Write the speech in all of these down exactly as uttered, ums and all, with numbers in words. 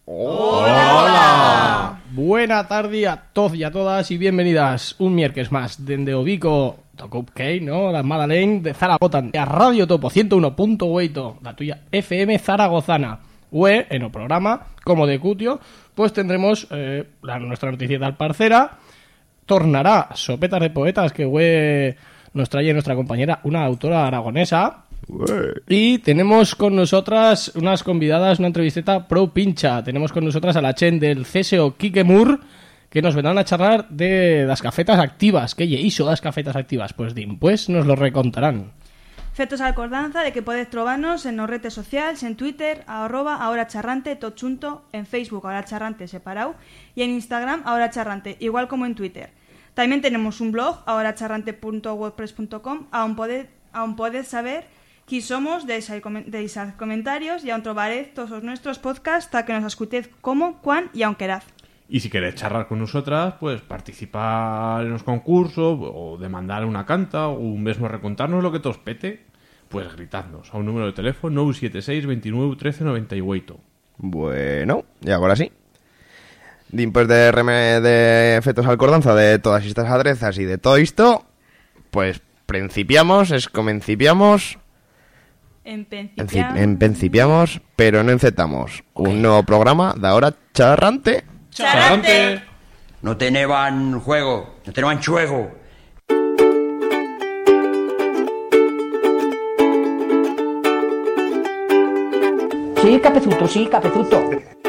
Hola. Buena tarde a todos y a todas y bienvenidas un miércoles más dende o Vico do Cupcake, ¿no? La Madeleine de Zaragoza a Radio Topo ciento uno punto ocho, la tuya F M zaragozana. Ue, en el programa, como de cutio, pues tendremos eh, la, nuestra noticia tal parcera. Tornará Sopetas de Poetas, que ue, nos trae nuestra compañera, una autora aragonesa. Ue. Y tenemos con nosotras unas convidadas, una entrevisteta pro pincha. Tenemos con nosotras a la Chen del C S O Quique Mur, que nos vendrán a charlar de las cafetas activas. ¿Qué hizo las cafetas activas? Pues dim, pues nos lo recontarán. Fetos a acordanza de que podes trobarnos en nos redes sociales, en Twitter, arroba ahora charrante, todo chunto, en Facebook, ahora charrante separado, y en Instagram, ahora charrante, igual como en Twitter. También tenemos un blog, ahora charrante punto wordpress punto com, aún podes, aún podes saber quién somos, de esos comentarios, y aún trobaréis todos os nuestros podcasts, hasta que nos escutéis como, cuán y aun queraz. Y si queréis charlar con nosotras, pues participar en los concursos, o demandar una canta, o un mesmo recontarnos lo que te os pete, pues gritadnos a un número de teléfono nueve siete seis, veintinueve, trece, noventa y ocho. Bueno, y ahora sí. Después de, reme de efectos al cordanza de todas estas adrezas y de todo esto, pues principiamos, es comencipiamos... Empencipiamos... Empencipiamos, pero no encetamos. Okay. Un nuevo programa de ahora charrante... ¡Charrante! No teneban juego, no teneban chuego. Sí, capezuto, sí, capezuto.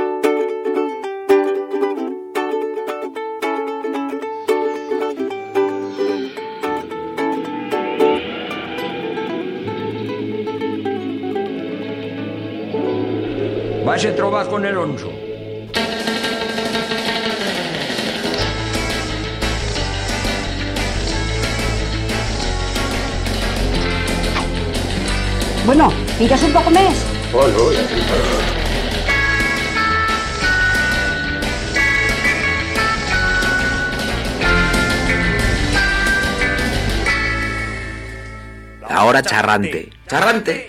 Vas a trobar con el onso. Bueno, ¿miras un poco más? Hola, hola. Ahora charrante. Charrante.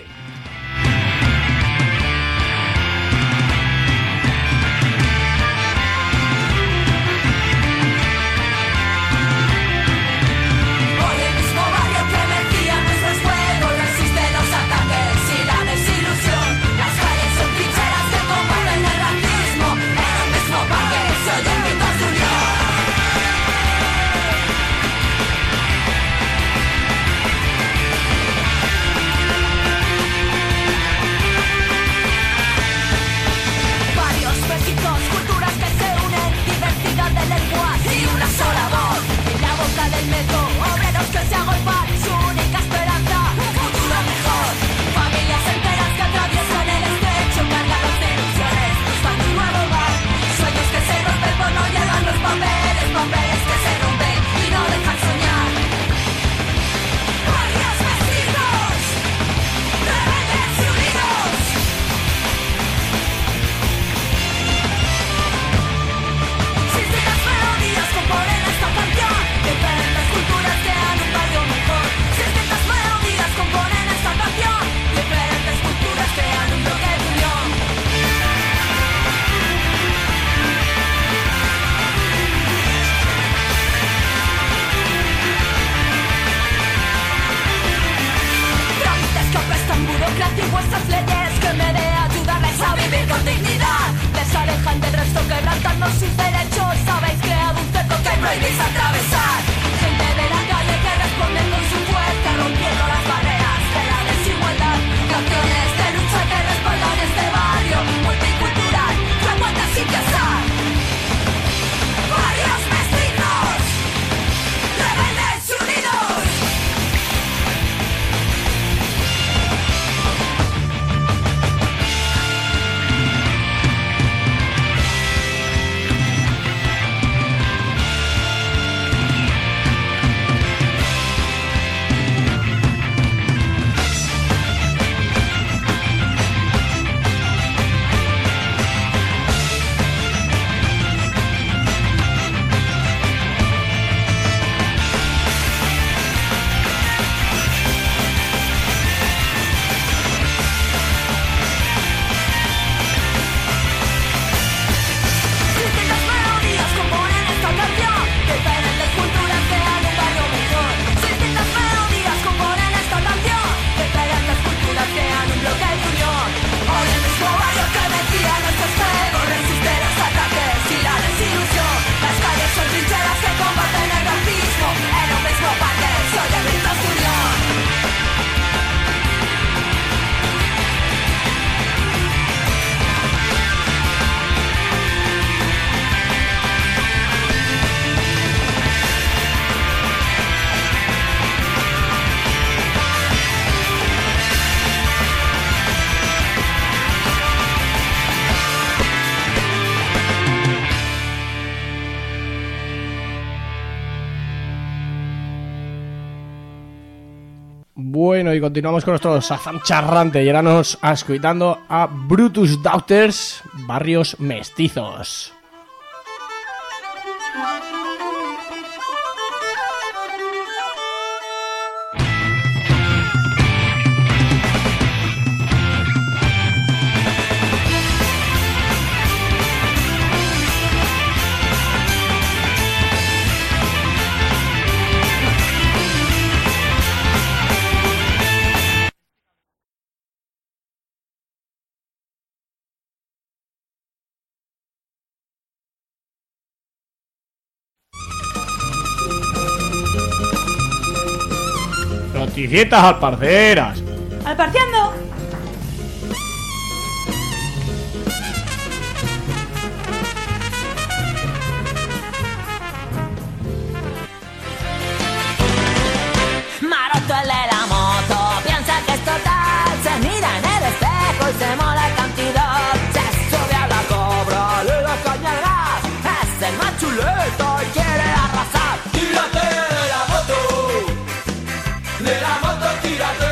Bueno, y continuamos con nuestro Shazam charrante y ahora nos escuchando a Brutus Daughters, Barrios Mestizos. Noticietas alparceras. ¡Alparciando! Maroto el de la moto, piensa que es total. Se mira en el espejo y se mola el cantidad. Se sube a la cobra, le da caña al gas. Es el más chuleto y quiere arrasar. Tírate de la moto, de la moto tírate.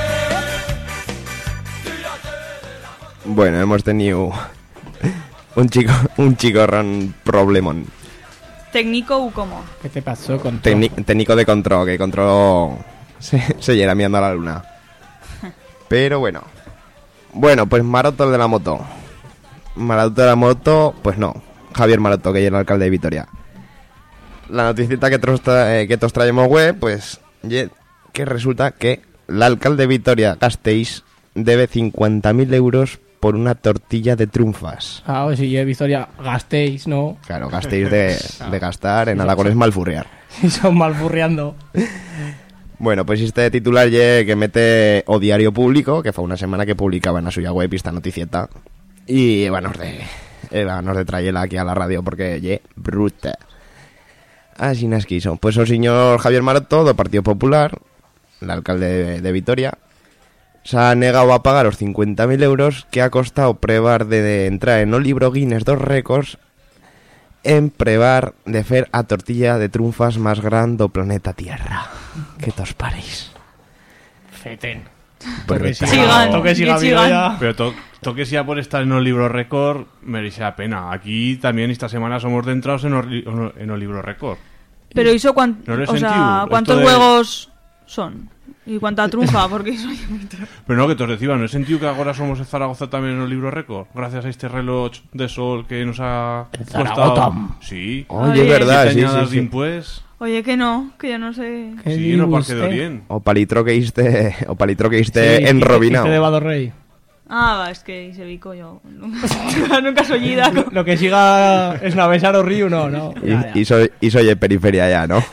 Tírate de la moto. Bueno, hemos tenido un chico, un chicorrón problemón. ¿Técnico u cómo? ¿Qué te pasó con Tecni- técnico de control, que controló se, se llena mirando a la luna. Pero bueno. Bueno, pues Maroto el de la moto. Maroto de la moto, pues no. Javier Maroto, que es el alcalde de Vitoria. La noticita que todos tra- eh, que todos traemos web, pues ye, que resulta que el alcalde de Vitoria Gasteiz debe cincuenta mil euros por una tortilla de trunfas. Ah, o si yo he visto ya gastéis, ¿no? Claro, gastéis de, de gastar, en Aragón es malfurriar. Y son malfurriando. Bueno, pues este titular ye que mete O Diario Público, que fue una semana que publicaba en la suya web esta noticieta. Y vanos de, eh, vanos de traerla aquí a la radio porque ye bruta. Así nas quiso. Pues el señor Javier Maroto, do Partido Popular, el alcalde de, de Vitoria, se ha negado a pagar los cincuenta mil euros que ha costado prevar de, de entrar en el libro Guinness dos récords en prevar de fer a tortilla de trunfas más gran do planeta Tierra. Que tos paréis. Feten. Brutal. Sigan, Toque siga que vivo sigan. ya. Pero to toque sea por estar en el libro récord, merece la pena. Aquí también esta semana somos de entrados en el, en el libro récord. Pero ¿hizo cuan- No lo he o sea, sentido, cuántos esto de- juegos son? ¿Y cuánta trunfa? Porque soy Pero no, que te os decía, ¿no he sentido que ahora somos en Zaragoza también en el libro récord? Gracias a este reloj de sol que nos ha Zaragoza. costado... Sí. Oye, es Oye. verdad, Siete sí, añadas sí, de sí. impuestos. Oye, que no, que yo no sé. ¿Qué Sí, no digo Parque de usted? Orient. O palitro que iste, o palitro que Sí, iste enrobinado. este de Badorrey. Ah, va, es que se bico yo. Nunca, nunca soy ida. Lo, lo que siga es Navesar o Río, no, no. Y, Ya, ya. y soy y soy de periferia ya, ¿no?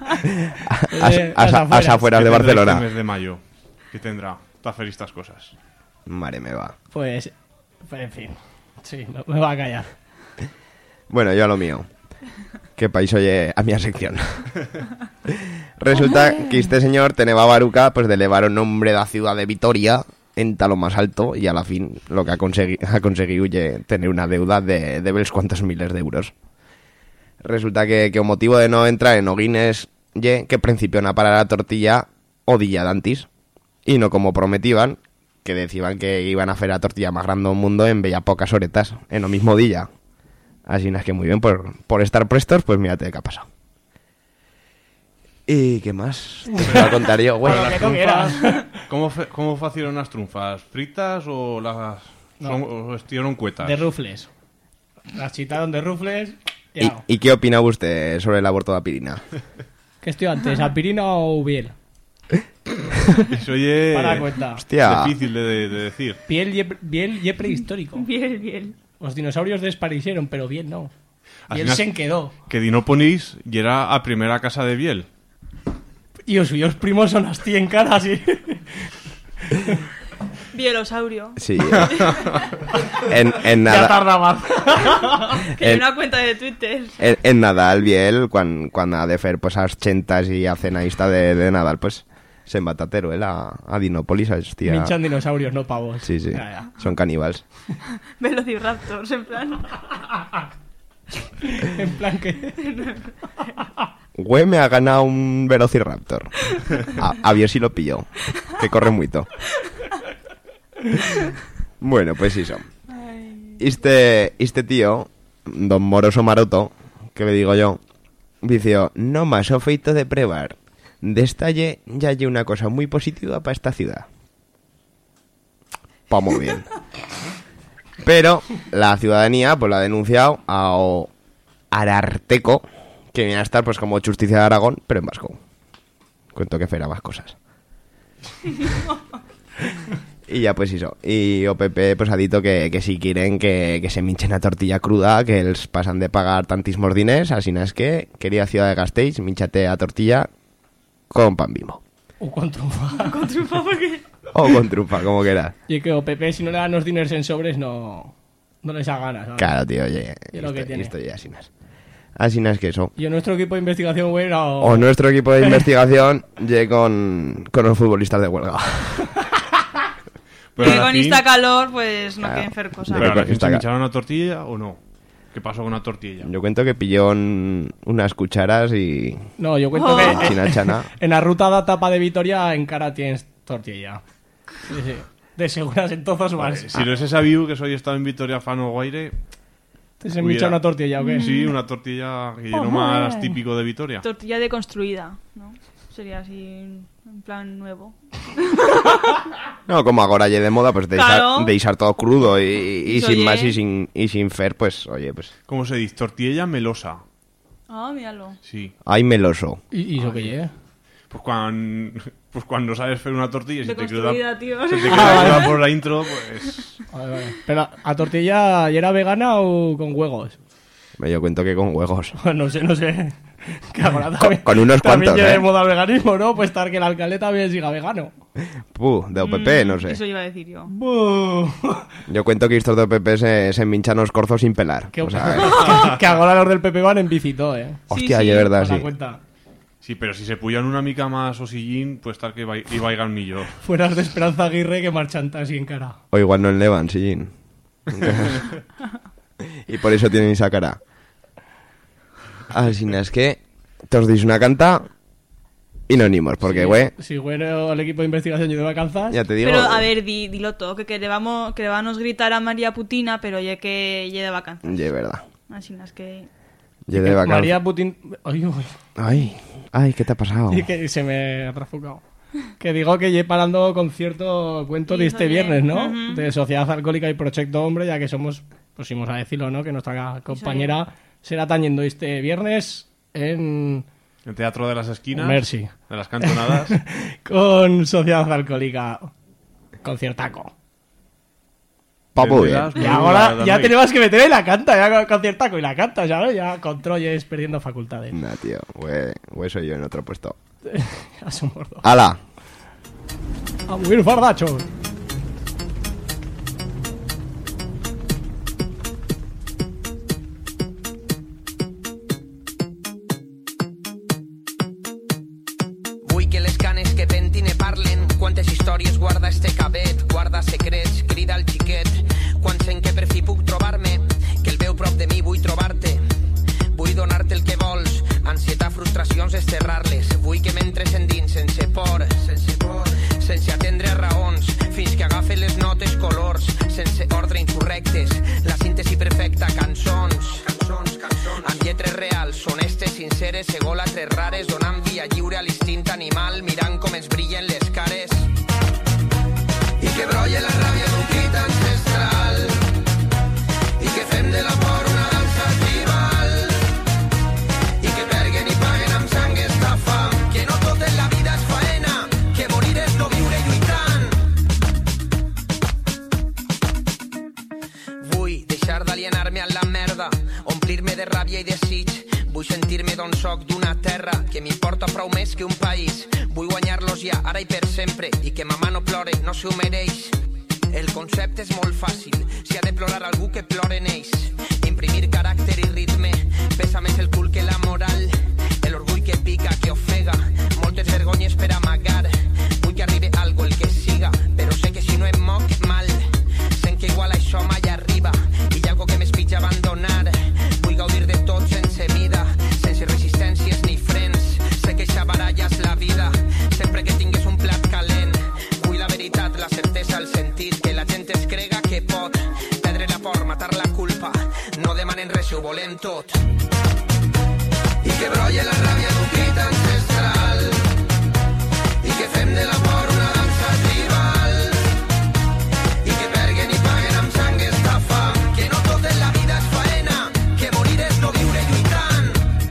As, Eh, as- las afueras. as afueras de ¿Qué tendrá Barcelona. Este mes de mayo. ¿Qué tendrá? Para hacer estas cosas. Mare me va. Pues, pues, en fin. Sí, no, me va a callar. Bueno, yo a lo mío. Que país oye a mi sección. Resulta que este señor tenía baruca pues de elevar un nombre de la ciudad de Vitoria en talo más alto y a la fin lo que ha, consegui ha conseguido ye tener una deuda de, de unos cuantos miles de euros. Resulta que, que el motivo de no entrar en Oguines ye que principió a parar la tortilla o día d'antis y no como prometían, que decían que iban a hacer la tortilla más grande del mundo en bella pocas horetas, en lo mismo día. Así es que muy bien, por, por estar prestos, pues mírate qué ha pasado. ¿Y qué más? Te voy a contar yo, güey. Bueno, Las que tú quieras. trunfas, ¿Cómo, fe- ¿Cómo facieron las trunfas? ¿Fritas o las No. son- o estuvieron cuetas? De rufles. Las chitaron de rufles. ¿Y, Ya. ¿Y qué opina usted sobre el aborto de Apirina? ¿Qué estoy antes, Apirina o Ubiel? Eso oye Para cuenta. Hostia. difícil de, de- de decir. Biel y, Biel y prehistórico. Bien, bien. Los dinosaurios desaparecieron, pero bien no. Al Biel final- se quedó. Que Dinoponis y era a primera casa de Biel. Y los suyos primos son las cien caras y... Bielosaurio. Sí. En, en ya nada, tarda más. Que hay El- una cuenta de Twitter. en, en Nadal, Biel, cuando cuando ha de hacer pues a ochentas y a cenaísta de, de Nadal, pues se embatatero él a, a Dinópolis, a hostia. Minchan dinosaurios, no pavos. Sí, sí. Ya, ya. Son caníbales. Velociraptors, en plan. En plan que... güey, me ha ganado un Velociraptor. A, a ver si lo pillo, que corre mucho. Bueno, pues eso. Este, este tío, don Moroso Maroto, que le digo yo, dice, no más o feito de prevar. Destalle ya hay una cosa muy positiva para esta ciudad. Pa' muy bien. Pero la ciudadanía pues la ha denunciado a Ararteco, que viene a estar pues como Justicia de Aragón, pero en vasco. Cuento que fuera más cosas. Y ya pues eso. Y O P P pues ha dicho que, que si quieren que, que se minchen a tortilla cruda, que els pasan de pagar tantísimos diners, así no es que quería ciudad de Gasteiz, minchate a tortilla con pan Bimbo. O con trufa. Con trufa, porque... O con trufa, como quieras. Y que O P P, si no le dan los diners en sobres, no, no les da ganas, ¿sabes? Claro, tío, oye. Y lo que esto, tiene. esto ya así no es. Así no es que eso. Y en nuestro equipo de investigación, güey, era... O nuestro equipo de investigación llegue con, con los futbolistas de huelga. Pero y al con fin- esta calor, pues no Claro. quieren hacer cosas. Pero a la fin Está se ca- hincharon una tortilla o no. ¿Qué pasó con una tortilla? Yo cuento que pilló un- unas cucharas y... No, yo cuento Oh. que Sin achana. en la ruta de tapa de Vitoria en cara tienes tortilla. Sí, sí. De seguras en todos vas. Si no es esa view que soy estado en Vitoria Fano Guaire, ¿Te se hubiera- mincha una tortilla o qué? sí, una tortilla que lleno Ojo, más eh. típico de Vitoria. Tortilla deconstruida, ¿no? Sería así, en plan nuevo. No, como ahora ya de moda, pues de, Claro. isar, de isar todo crudo y, y Pues, sin oye. más y sin, y sin fer, pues, oye, pues... ¿Cómo se dice? Tortilla melosa. Ah, míralo. Sí. Ay, meloso. ¿Y, y eso qué lleve? Pues cuando, pues cuando sabes hacer una tortilla y se te queda, Deconstruida, tío. se te Ah, queda vale. cruda por la intro, pues... Vale, vale. Pero, ¿a tortilla ya era vegana o con huevos? Me yo cuento que con huevos. No sé, no sé. Que ahora también, con unos también cuantos, lleve ¿eh? de moda el veganismo, ¿no? Pues estar que el alcalde también siga vegano. Puh, de O P P, no Mm, Eso sé. iba a decir yo. Buh. Yo cuento que estos de O P P se, se minchan los corzos sin pelar. Que, O sea, eh, que ahora los del P P van en bicito, ¿eh? hostia, sí, y es verdad, Os da sí. cuenta. Sí, pero si se puyan una mica más o sillín, pues tal que va, y vaigan millor. Fueras de Esperanza Aguirre que marchan así en cara. O igual no enlevan, sí. Y por eso tienen esa cara. Así es que todos deis una canta y no nimos, porque, Sí, güey, Si bueno el equipo de investigación yo de vacanzas. ya te digo... Pero, a ver, di, dilo todo, que, que, le vamos, que le vamos a gritar a María Putina, pero ya que llegue de vacanzas. Ya es verdad. Así no es que... Ya de vacanzas. María Putin. Ay, uy, Ay, ay, ¿qué te ha pasado? y que se me ha trafocado. Que digo que lleve parando concierto cuento Sí, de este oye. viernes, ¿no? Ujú. De Sociedad Alcohólica y Proyecto Hombre, ya que somos, pues íbamos a decirlo, ¿no? Que nuestra compañera será tañendo este viernes en El Teatro de las Esquinas, Mercy. de las Cantonadas. Con Sociedad Alcohólica. Conciertaco. Papu, bien. Tendrás Y muy ahora buena ya también. tenemos que meter en la canta, ya con conciertaco y la canta, ¿sabes? Ya con Troyes perdiendo facultades. Nah, tío, güey, güey, soy yo en otro puesto. A su mordo. ¡Hala! A muy fardacho. Vull que les canes que pentin e parlen. Quantes històries guarda este cabet, guarda secrets, crida el xiquet. Quan sent que per fi puc trobar-me, que el veu prop de mi vull trobar-te. Vull donar-te el que vols, ansietat, frustracions, desterrar-les. Vull que m'entres endins sense por, sense por, sense atendre a raons, fins que agafe les notes colors, sense ordre insurrectes, la síntesi perfecta, cançons, cançons, cançons, amb lletres reals, honestes, sinceres, egòlatres rares, donant via lliure a l'instint animal, mirant com ens brillen les cares. I que brolle la ràbia d'un crit ancestral, i que fem de l'amor una dansa tribal, i que perguen i paguen amb sang esta fam, que no tot en la vida és faena, que morir és no viure lluitant. Vull deixar d'alienar-me a la merda, omplir-me de ràbia i desig. Vull sentir-me d'on soc, d'una terra que m'importa prou més que un país. Vull guanyar-los ja, ara i per sempre, i que mamà no plore, no s'ho mereix. El concepte és molt fàcil, si ha de plorar algú que plore en ells. Imprimir caràcter i ritme, pesa més el cul que la moral. L'orgull que pica, que ofega, moltes vergonyes per amagar. Vull que arribi algo el que siga, però sé que si no em moc mal, sent que igual això mai arriba, i hi ha algo que m'espitja abandonar. Vull gaudir de tot sense mida, sense resistències ni frens. seu volem tot. I que brolla la ràbia d'un crit ancestral i que fem de la por una dansa tribal i que perguen i paguen amb sang esta fam, que no tot en la vida és faena, que morir és no viure lluitant.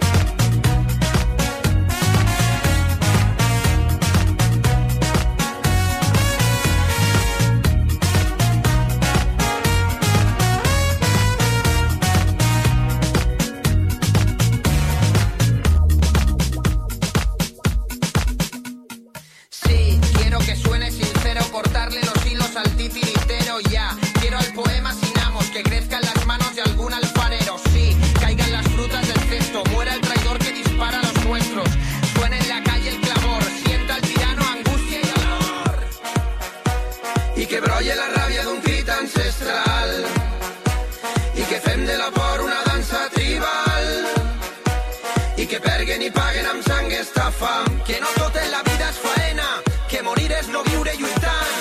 Sí, quiero que suene sincero, cortarle los hilos al titiritero ya. Quiero al poema sin amos, que crezca en las manos de algún alfarero. Sí, caigan las frutas del cesto, muera el traidor que dispara a los nuestros. Suena en la calle el clamor, sienta el tirano angustia y dolor. I que brolle la ràbia d'un crit ancestral i que fem de la por una dansa tribal i que perguen i paguen amb sang esta fam, que no tot en la vida és faena, que morir és no viure lluitant.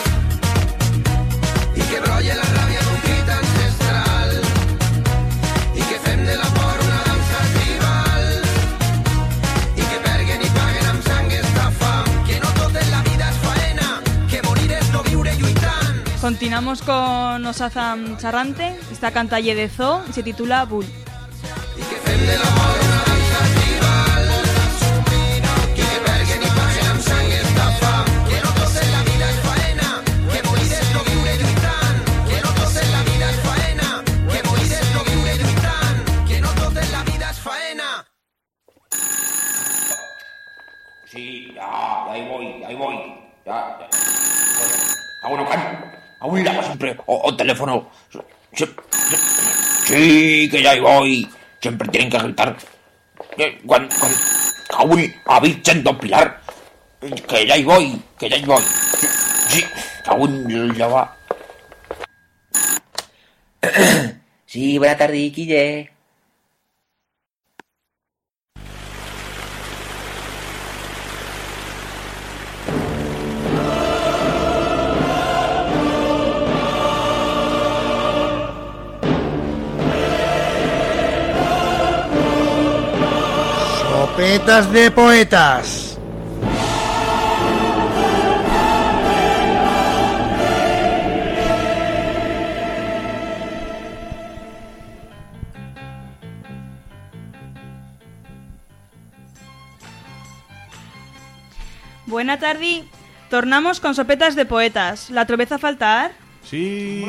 I que brolle la ràbia d'un crit ancestral i que fem de la por una dansa tribal i que perguen i paguen amb sang esta fam, que no tot en la vida és faena, que morir és no viure lluitant. Continuamos con Osazam Charrante, esta cantalle de Zoo y se titula Bull. I que fem de la por una dansa tribal i que perguen i paguen amb sang esta fam, que no tot en la vida és faena, que morir és no viure lluitant, que no tot en la vida és faena, que morir és no viure lluitant, que no tot en la vida és faena. Sí, ya, ya ahí voy, ya ahí voy. Ya, ya. Ah, bueno, aún llama siempre o, o teléfono. Sí, sí, que ya ahí voy. Siempre tienen que gritar. Cuando, cuando, aún avisen don Pilar. Que ya ahí voy, que ya ahí voy. Sí, aún ya va. Sí, buena tarde, Guille. Sopetas de poetas. Buena tarde. Tornamos con Sopetas de poetas. La trobeza a faltar? Sí.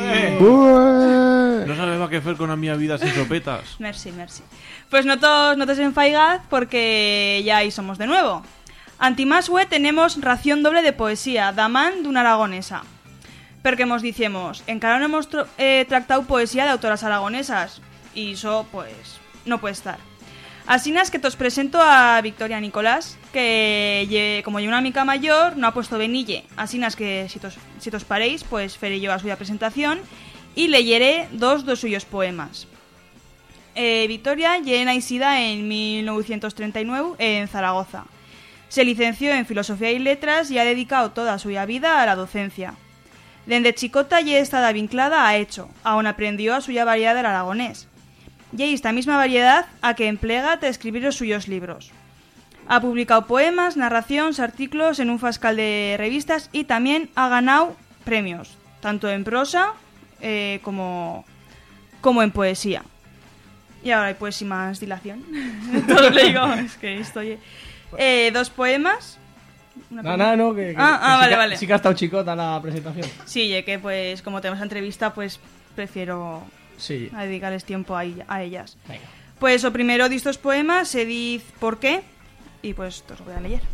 Ué. No sabemos qué hacer con la mía vida sin sopetas. Merci, merci. Pues no tos, no tos enfaigad porque ya ahí somos de nuevo. Antimasue tenemos ración doble de poesía, damán d'una aragonesa. Porque nos dicemos, encara no hemos tro- eh, tractado poesía de autoras aragonesas. Y eso, pues, no puede estar. Así es que os presento a Victoria Nicolás, que ye, como ye una amiga mayor, no ha puesto benille. Así es que si tos, si tos paréis, pues faré yo a suya presentación y leyeré dos de suyos poemas. Eh, Victoria ye nacida en mil novecientos treinta y nueve en Zaragoza. Se licenció en Filosofía y Letras y ha dedicado toda su vida a la docencia. Desde chicota ye estaba vinclada a Hecho, aún aprendió a suya variedad del aragonés. Y hay esta misma variedad a que emplega de escribir los suyos libros. Ha publicado poemas, narraciones, artículos en un fascal de revistas y también ha ganado premios, tanto en prosa eh, como, como en poesía. Y ahora hay pues sin más dilación. Todo le digo, es que estoy... Eh, dos poemas. No, no, no, que, que, ah, ah, que vale, sí, que, vale. sí que ha estado chicota la presentación. Sí, ya que pues como tenemos entrevista, pues prefiero sí. a dedicarles tiempo a, a ellas. Venga. Pues o primero de estos poemas se dice por qué, y pues os voy a leer.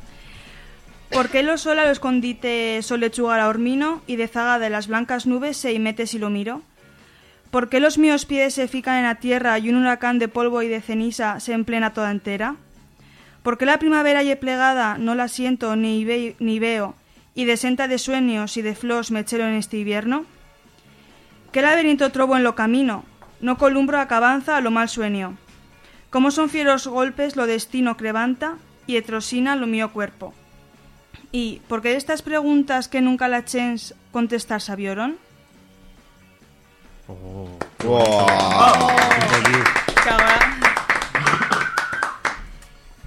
¿Por qué lo sol a lo escondite sol lechugar a hormino y de zaga de las blancas nubes se mete si lo miro? ¿Por qué los míos pies se fican en la tierra y un huracán de polvo y de ceniza se emplena toda entera? ¿Por qué la primavera ye plegada no la siento ni, ve, ni veo y de senta de sueños y de flos me chelo en este invierno? ¿Qué laberinto trobo en lo camino? No columbro acabanza a lo mal sueño. ¿Cómo son fieros golpes lo destino crevanta y etrosina lo mío cuerpo? ¿Y por qué de estas preguntas que nunca la chens contestar sabieron? Oh. Wow.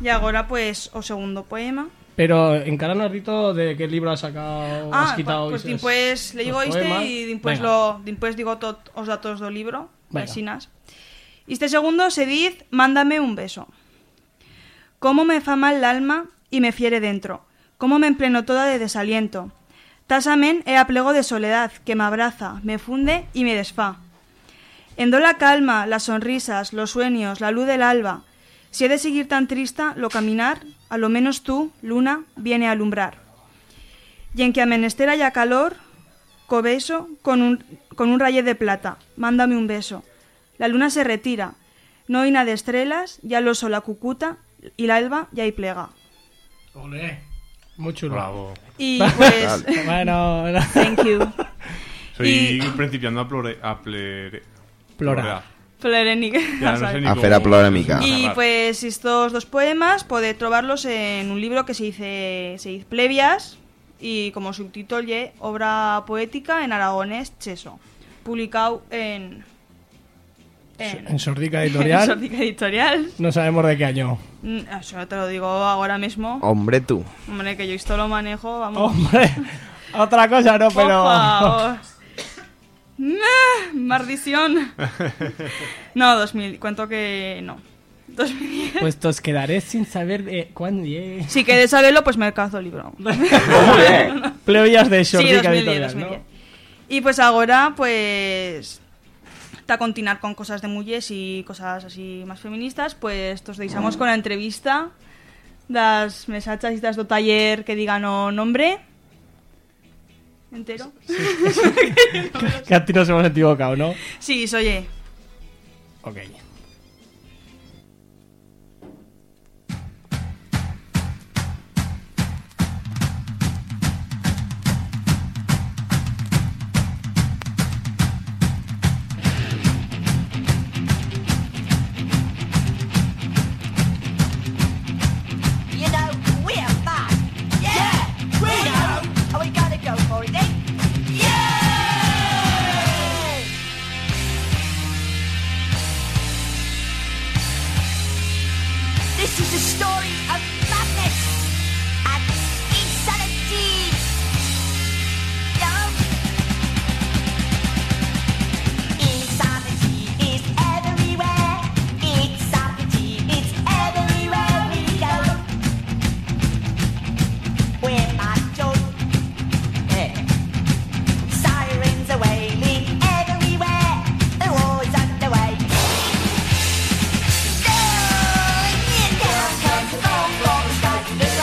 Y ahora, pues, o segundo poema. Pero encara no has dito de qué libro has sacado, Ah, has quitado... pues esos- después le digo los este poemas. y después, Venga. lo, después digo todos os datos do libro. Venga. Vecinas. Este segundo se dice Mándame un beso. Cómo me fa mal l'alma y me fiere dentro. Cómo me empleno toda de desaliento. Tasamen he aplego de soledad que me abraza, me funde y me desfa. Endo la calma, las sonrisas, los sueños, la luz del alba. Si he de seguir tan trista, lo caminar, a lo menos tú, luna, viene a alumbrar. Y en que a menester haya calor, cobeso con un, con un rayo de plata, mándame un beso. La luna se retira, no hay nada de estrellas, ya lo oso la cucuta y la alba ya y plega. Olé. Muy chulo. Bravo. Y pues... bueno, bueno. Thank you. Soy Y- principiando a plore... a plere... Plorar. Plerénica. Ya no sé ni A cómo- fera plorémica. Y pues estos dos poemas podéis trobarlos en un libro que se dice, se dice Plebias y como subtítulo lle Obra poética en aragonés cheso, publicado en... En Sordica Editorial. en Sordica Editorial. No sabemos de qué año. Mm, Eso te lo digo ahora mismo. Hombre, tú. Hombre, que yo esto lo manejo, vamos. Hombre, otra cosa no, Por pero... favor. Nah, maldición. No, dos mil. Cuento que no. dos mil diez. Pues os quedaré sin saber de cuándo llegue. Si queréis saberlo, pues me cazo el libro. Plebeyas de Sí, Sordica dos mil diez, Editorial, dos mil diez. ¿no? Y pues ahora, pues... Para continuar con cosas de mujeres y cosas así más feministas, pues os deixamos con la entrevista das mesachas do taller que digan o nombre entero. Que a ti nos hemos equivocado, ¿no? Sí, soy E. Ok. You know, we're fun. Yeah, we know. Are we gonna go for it then? Yeah! This is a story of madness and insanity. Yeah. Insanity is everywhere. Insanity is everywhere we go. We're macho. Yeah. Sirens are wailing everywhere. The war's underway. No, down comes the bomb from the sky.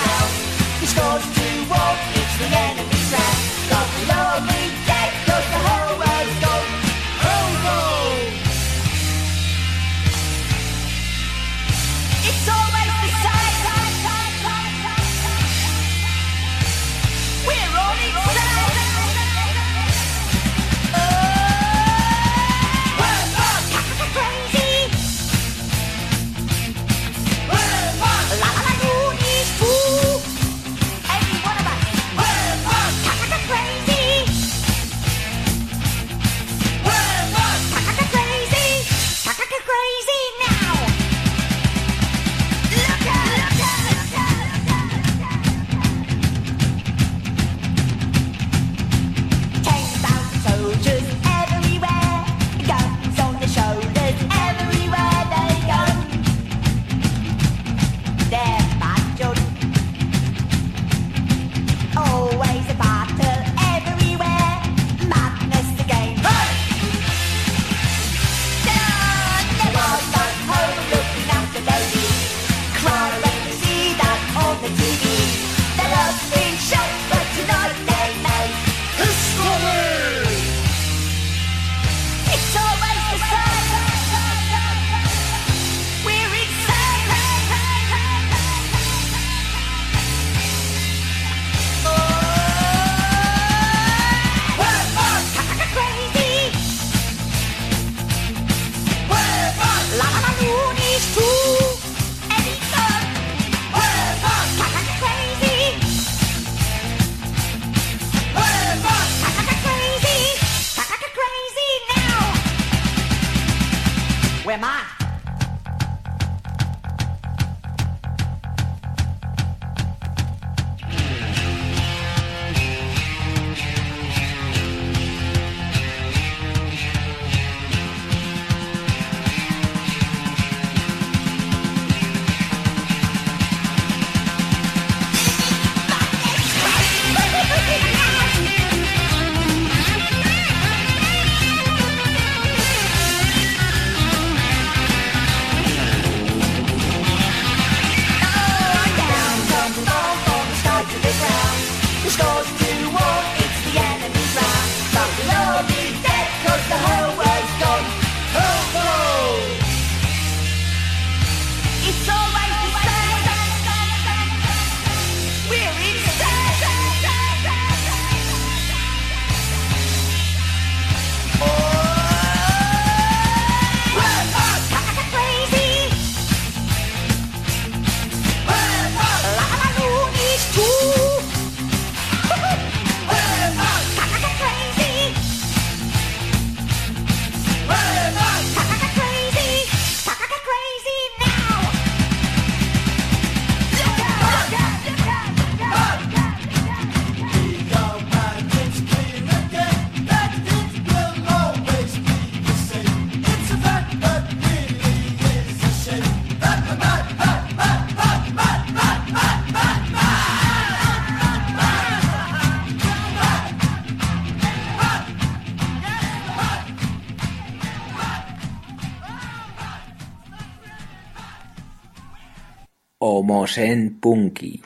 o Mosen Punky.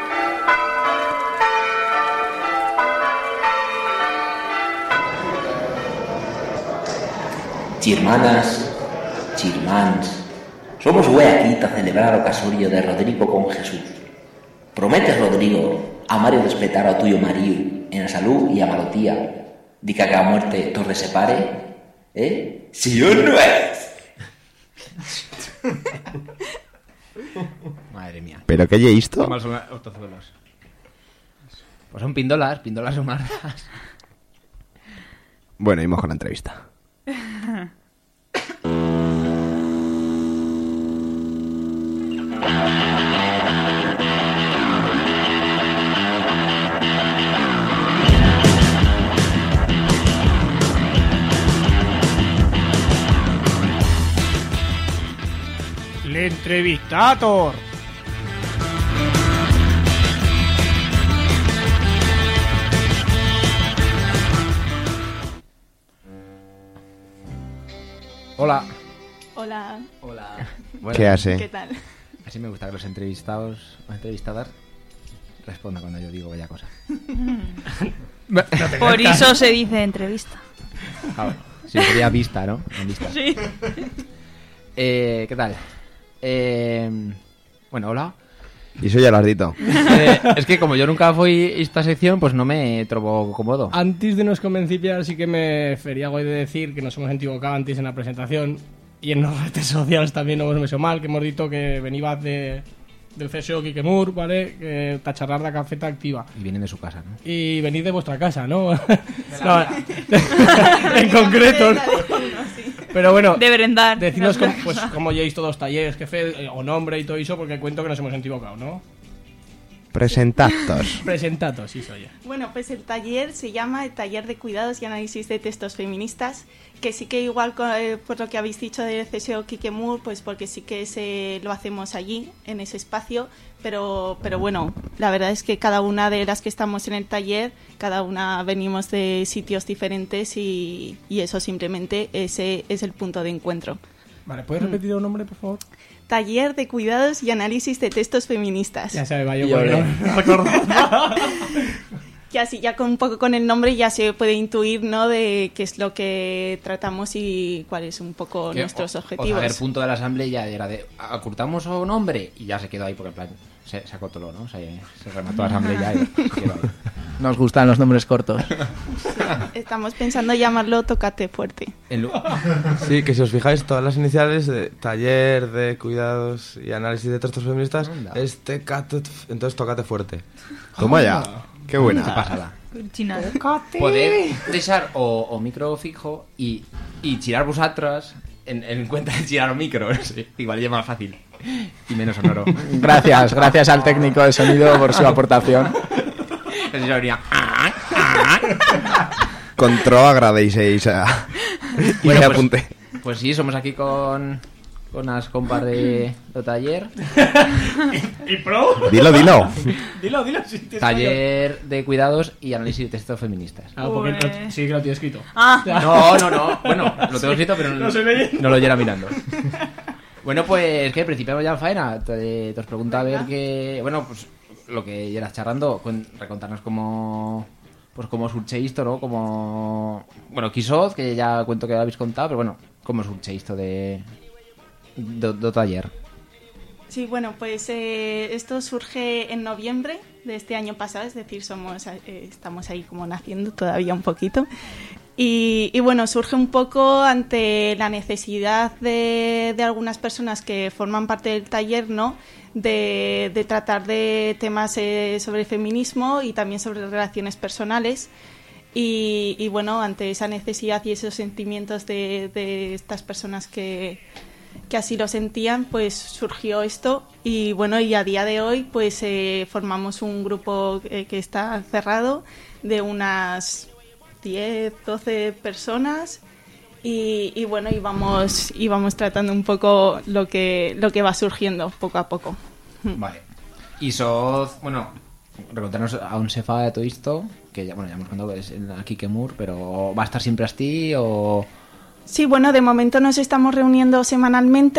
Chirmanas, chirmans, somos hue aquí a celebrar o casorio de Rodrigo con Jesús. Prometes, Rodrigo, amar y respetar ao tuyo marido en a salud y a malotía, di que a muerte tos de separe, eh? Si o no es. Madre mía. ¿Pero qué lle isto? Qué mal son los tozuelos. Pues son píndolas, píndolas humanas. Bueno, íbamos con la entrevista. El entrevistator. Hola. Hola. Hola. ¿Qué hace? ¿Qué tal? Así me gusta que los entrevistados, los entrevistadas respondan cuando yo digo bella cosa. Por eso se dice entrevista. Ah, bueno. Sí, sería vista, ¿no? En vista. Sí. Eh, ¿Qué tal? Eh, bueno, hola. Y eso ya lo has dito. Eh, es que como yo nunca fui a esta sección, pues no me trobo cómodo. Antes de nos convencipiar, sí que me fería guay de decir que nos hemos equivocado antes en la presentación y en las redes sociales también nos hemos hecho mal, que hemos dicho que venibas de, del C S O Quiquemur, ¿vale? Que tacharrar la cafeta activa. Y vienen de su casa, ¿no? Y venís de vuestra casa, ¿no? No, en concreto, ¿no? Pero bueno, de brindar. Decidnos cómo, pues, cómo lleváis todos los talleres, jefe, eh, o nombre y todo eso, porque cuento que nos hemos equivocado, ¿no? Presentatos. Presentatos, sí soy. Bueno, pues el taller se llama el Taller de Cuidados y Análisis de Textos Feministas, que sí que igual eh, por lo que habéis dicho del C S O Quiquemur, pues porque sí que se, lo hacemos allí, en ese espacio, pero, pero bueno, la verdad es que cada una de las que estamos en el taller, cada una venimos de sitios diferentes y, y eso simplemente ese es el punto de encuentro. Vale, ¿puedes repetir el nombre, por favor? Taller de Cuidados y Análisis de Textos Feministas. Ya se me va yo por no recordar. Y así ya con un poco con el nombre ya se puede intuir, ¿no?, de qué es lo que tratamos y cuáles son un poco que, nuestros o, objetivos. O sea, el punto de la asamblea era de acurtamos un nombre y ya se quedó ahí porque en plan se, se acotoló, ¿no? Se, se remató la asamblea y se quedó ahí. Nos gustan los nombres cortos. Sí, estamos pensando llamarlo Tócate Fuerte. El... Sí, que si os fijáis, todas las iniciales de Taller de Cuidados y Análisis de Textos Feministas Anda. es T K T, entonces Tócate Fuerte. Toma ya. Qué buena. Qué pasada. China. Poder deixar o, o micro fijo y, y chirar vosotras en, en cuenta de chirar o micro. Sí, igual es más fácil y menos sonoro. Gracias, gracias al técnico de sonido por su aportación. Así habría... Control agradecéis a... y bueno, me pues, apunté. Pues sí, somos aquí con... con las compas de, de taller. ¿Y, ¿Y pro? Dilo, dilo. dilo, dilo. Si taller de cuidados y análisis de textos feministas. Ah, porque lo, sí que lo tiene escrito. Ah. No, no, no. Bueno, lo tengo escrito, pero no, no, no lo llena mirando. Bueno, pues, ¿qué? Principiamos ya en faena. Te, te os pregunto a ver qué... Bueno, pues, lo que ya eras charrando, recontarnos cómo... Pues cómo surge esto, ¿no? Como... Bueno, Quisod, que ya cuento que lo habéis contado, pero bueno, ¿cómo surge esto de... de, de taller? Sí, bueno, pues eh, esto surge en noviembre de este año pasado, es decir, somos eh, estamos ahí como naciendo todavía un poquito. Y, y bueno, surge un poco ante la necesidad de, de algunas personas que forman parte del taller, ¿no?, de, de tratar de temas eh, sobre feminismo y también sobre relaciones personales. Y, y bueno, ante esa necesidad y esos sentimientos de, de estas personas que, que así lo sentían, pues surgió esto. Y bueno, y a día de hoy pues eh, formamos un grupo eh, que está cerrado de unas diez, doce personas y, y bueno, y vamos, y vamos tratando un poco lo que, lo que va surgiendo poco a poco. Vale. Y sos, bueno, recontarnos aún se fa de todo esto, que ya, bueno, ya hemos contado que es en Quiquemur, pero ¿va a estar siempre así o...? Sí, bueno, de momento nos estamos reuniendo semanalmente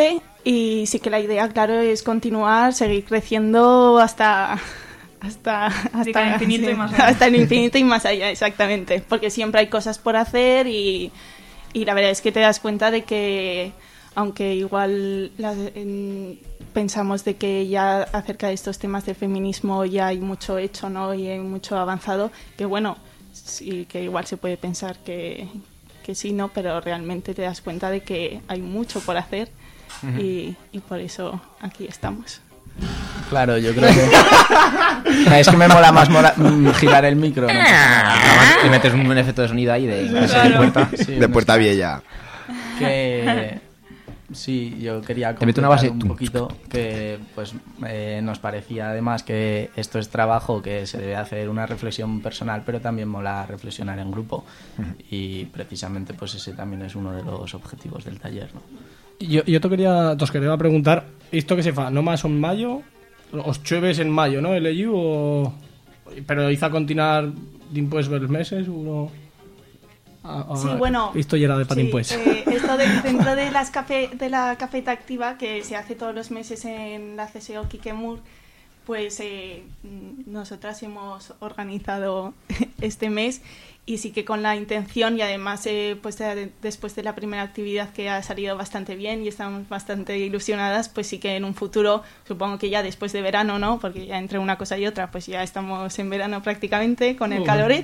Y sí que la idea, claro, es continuar, seguir creciendo hasta... Hasta, hasta el infinito sí, y más allá. Hasta el infinito y más allá, exactamente. Porque siempre hay cosas por hacer y, y la verdad es que te das cuenta de que, aunque igual las, en, pensamos de que ya acerca de estos temas del feminismo ya hay mucho hecho, ¿no? Y hay mucho avanzado, que bueno, sí que igual se puede pensar que, que sí, ¿no? Pero realmente te das cuenta de que hay mucho por hacer. Uh-huh. y, y por eso aquí estamos. Claro, yo creo que... es que me mola más mola... girar el micro, ¿no? Además, te metes un efecto de sonido ahí de, claro. de puerta. Sí, de puerta vieja. Que... Sí, yo quería te meto una base un poquito que pues eh, nos parecía además que esto es trabajo que se debe hacer una reflexión personal, pero también mola reflexionar en grupo. Uh-huh. Y precisamente pues ese también es uno de los objetivos del taller, ¿no? Yo, yo te quería, te os quería preguntar, ¿esto que se fa? ¿No más en mayo? ¿Os chueves en mayo, no? ¿El E U o...? Pero hizo a continuar después de los meses uno... Ah, ah, sí, bueno, esto ya era de patín, sí, pues. Eh, esto de, dentro de, las café, de la cafeta activa que se hace todos los meses en la C S O Kikemur, pues eh, nosotras hemos organizado este mes y sí que con la intención y además eh, pues de, después de la primera actividad que ha salido bastante bien y estamos bastante ilusionadas, pues sí que en un futuro, supongo que ya después de verano, ¿no? Porque ya entre una cosa y otra pues ya estamos en verano prácticamente con el caloret.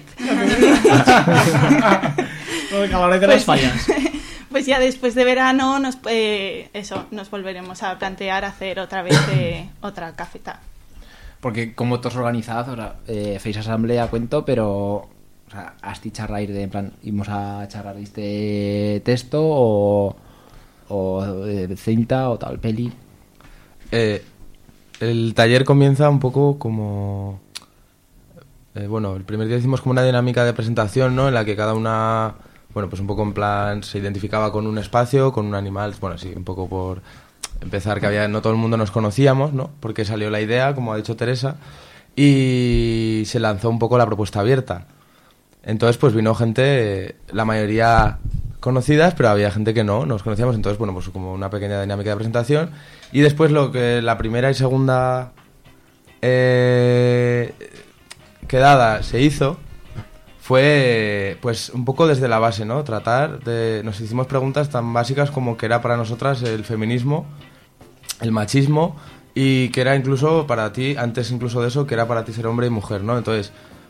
El caloret de las fallas. Pues ya después de verano nos, eh, eso, nos volveremos a plantear hacer otra vez eh, otra cafeta. Porque como todos organizados, o sea, eh, feiz asamblea cuento, pero o sea, hasti charrair de en plan, íbamos a charrar este texto o o de cinta o tal peli. Eh, el taller comienza un poco como eh, bueno, el primer día hicimos como una dinámica de presentación, ¿no? En la que cada una, bueno, pues un poco en plan se identificaba con un espacio, con un animal, bueno, sí, un poco por empezar, que había, no todo el mundo nos conocíamos, ¿no? Porque salió la idea, como ha dicho Teresa, y se lanzó un poco la propuesta abierta. Entonces, pues vino gente, la mayoría conocidas, pero había gente que no, nos conocíamos. Entonces, bueno, pues como una pequeña dinámica de presentación. Y después lo que la primera y segunda eh, quedada se hizo fue, pues, un poco desde la base, ¿no? Tratar de... Nos hicimos preguntas tan básicas como qué era para nosotras el feminismo, el machismo, y que era incluso para ti, antes incluso de eso, que era para ti ser hombre y mujer, ¿no? Entonces,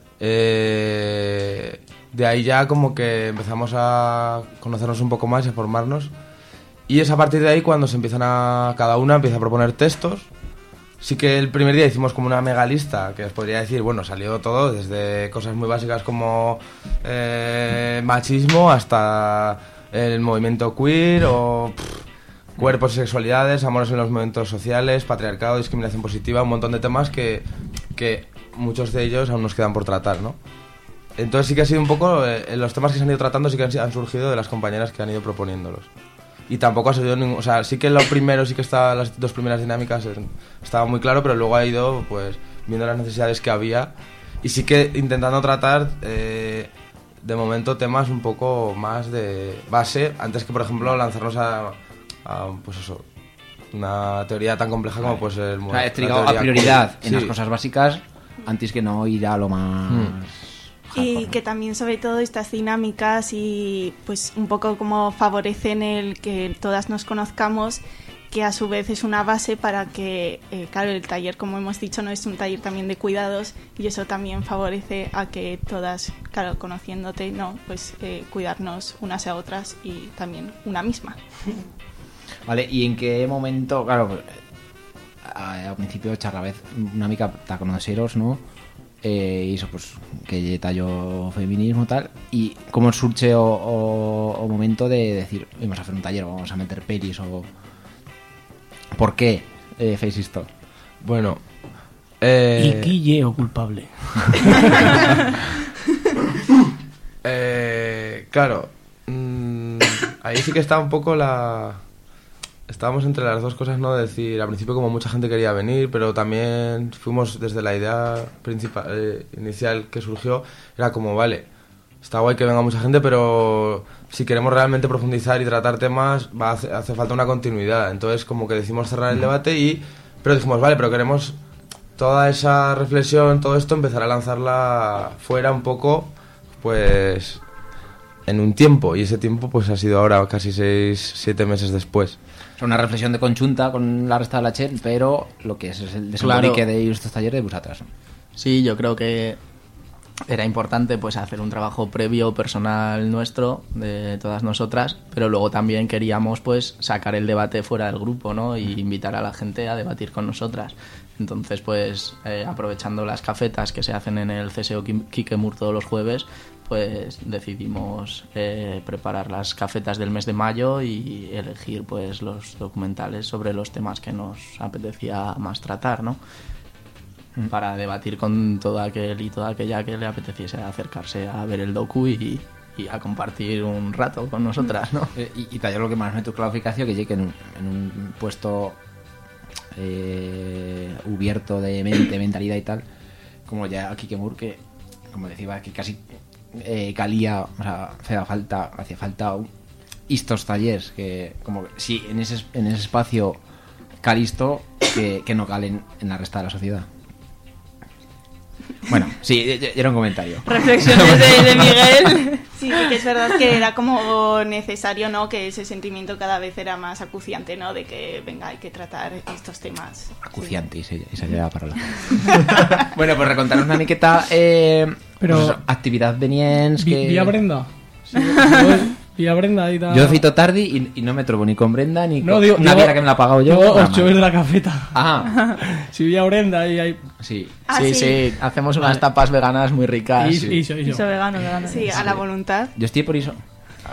eh, de ahí ya como que empezamos a conocernos un poco más y a formarnos. Y es a partir de ahí cuando se empiezan a... Cada una empieza a proponer textos. Sí que el primer día hicimos como una mega lista, que os podría decir, bueno, salió todo, desde cosas muy básicas como eh, machismo hasta el movimiento queer o pff, cuerpos y sexualidades, amores en los movimientos sociales, patriarcado, discriminación positiva, un montón de temas que, que muchos de ellos aún nos quedan por tratar, ¿no? Entonces sí que ha sido un poco, eh, los temas que se han ido tratando sí que han, han surgido de las compañeras que han ido proponiéndolos. Y tampoco ha sido ningún... O sea, sí que lo primero, sí que está, las dos primeras dinámicas eh, estaba muy claro, pero luego ha ido, pues, viendo las necesidades que había y sí que intentando tratar, eh, de momento, temas un poco más de base, antes que, por ejemplo, lanzarnos a, a pues eso, una teoría tan compleja como, pues, el... O sea, estricado a prioridad en sí. las cosas básicas, antes que no ir a lo más... Hmm. Y que también sobre todo estas dinámicas y pues un poco como favorecen el que todas nos conozcamos, que a su vez es una base para que, eh, claro, el taller, como hemos dicho, no es un taller también de cuidados y eso también favorece a que todas, claro, conociéndote, no, pues eh, cuidarnos unas a otras y también una misma. Vale, ¿y en qué momento, claro, al principio charla vez una mica ta conoceros, ¿no? Eh, y eso, pues, que tallo feminismo tal, y cómo surge o, o, o momento de decir, vamos a hacer un taller, vamos a meter pelis, o ¿por qué eh, feiz esto? Bueno, eh... ¿y quille o culpable? eh, claro, mmm, ahí sí que está un poco la... Estábamos entre las dos cosas, ¿no? De decir, al principio como mucha gente quería venir, pero también fuimos desde la idea principal, eh, inicial que surgió, era como, vale, está guay que venga mucha gente, pero si queremos realmente profundizar y tratar temas, va a hace, hace falta una continuidad. Entonces, como que decimos cerrar el debate y... Pero dijimos, vale, pero queremos toda esa reflexión, todo esto, empezar a lanzarla fuera un poco, pues... en un tiempo, y ese tiempo pues ha sido ahora casi seis, siete meses después. Es una reflexión de conjunta con la resta de la Chen, pero lo que es, es el desembolique Claro. de estos talleres de vosaltres. Sí, yo creo que era importante pues hacer un trabajo previo personal nuestro de todas nosotras, pero luego también queríamos pues sacar el debate fuera del grupo, ¿no? Y invitar a la gente a debatir con nosotras. Entonces pues eh, aprovechando las cafetas que se hacen en el C S O Kikemur todos los jueves, pues decidimos eh, preparar las cafetas del mes de mayo y elegir pues los documentales sobre los temas que nos apetecía más tratar, ¿no? Para debatir con todo aquel y toda aquella que le apeteciese acercarse a ver el docu y, y a compartir un rato con nosotras, ¿no? Eh, y, y taller lo que más me tu clarificación que llegue en, un- en un puesto eh, abierto de mente, mentalidad y tal, como ya aquí que Mur, que como decía, que casi eh, calía, o sea, hacía falta, hacía falta un- estos talleres que como que sí, en ese, en ese espacio calisto que, que no calen en la resta de la sociedad. Bueno, sí, ya- ya era un comentario. Reflexiones de, de Miguel. Sí, sí que es verdad que era como necesario, ¿no? Que ese sentimiento cada vez era más acuciante, ¿no? De que, venga, hay que tratar estos temas. Acuciante, esa, esa era la palabra. Bueno, pues recontaros una miqueta eh, Pero- pues eso, actividad venients Vi, que... vi a Brenda. Sí, yo- vi a Brenda y tal. Yo he feito tarde y, y no me trobo ni con Brenda ni No, con digo, una digo- viera que me la ha pagado yo. digo, nada os más. chuvéis de la cafeta. Ah, Si vi a Brenda y hay... sí. Ah, sí, sí. sí, hacemos unas Vale. tapas veganas muy ricas. Iso, iso, iso. Iso vegano, vegano. Sí, a la voluntad. Yo estoy por eso.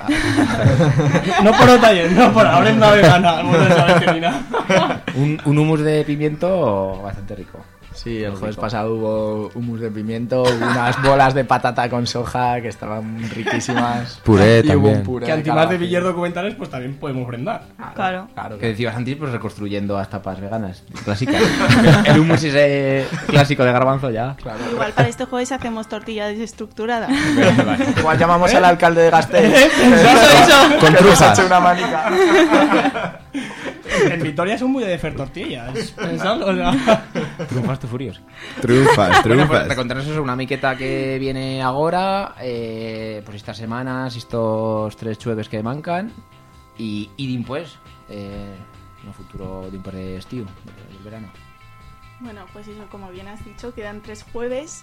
No por el taller, no por la Brenda vegana. Bueno, sabes que ni nada. Un, un hummus de pimiento bastante rico. Sí, el Muy jueves rico. pasado hubo hummus de pimiento, hubo unas bolas de patata con soja que estaban riquísimas. Puré y hubo también. un puré Que de antimás de calabacín. Villar documentales, pues también podemos brindar. Claro. Claro, Que decías antes, pues reconstruyendo las tapas veganas clásicas. El hummus ese clásico de garbanzo ya. claro. Igual para este jueves hacemos tortilla desestructurada. Igual llamamos al alcalde de Gasteiz. Con Que nos trufas. eche una manica. En Vitoria son muy de hacer tortillas. Pensadlo, o sea. Triunfaste furios. Trufas, Bueno, pues trufas. recontarnos eso, una miqueta que viene ahora, eh, pues estas semanas, estos tres jueves que mancan, y, y dimpués, eh, no futuro dimpués de estío, del del verano. Bueno, pues eso, como bien has dicho, quedan tres jueves.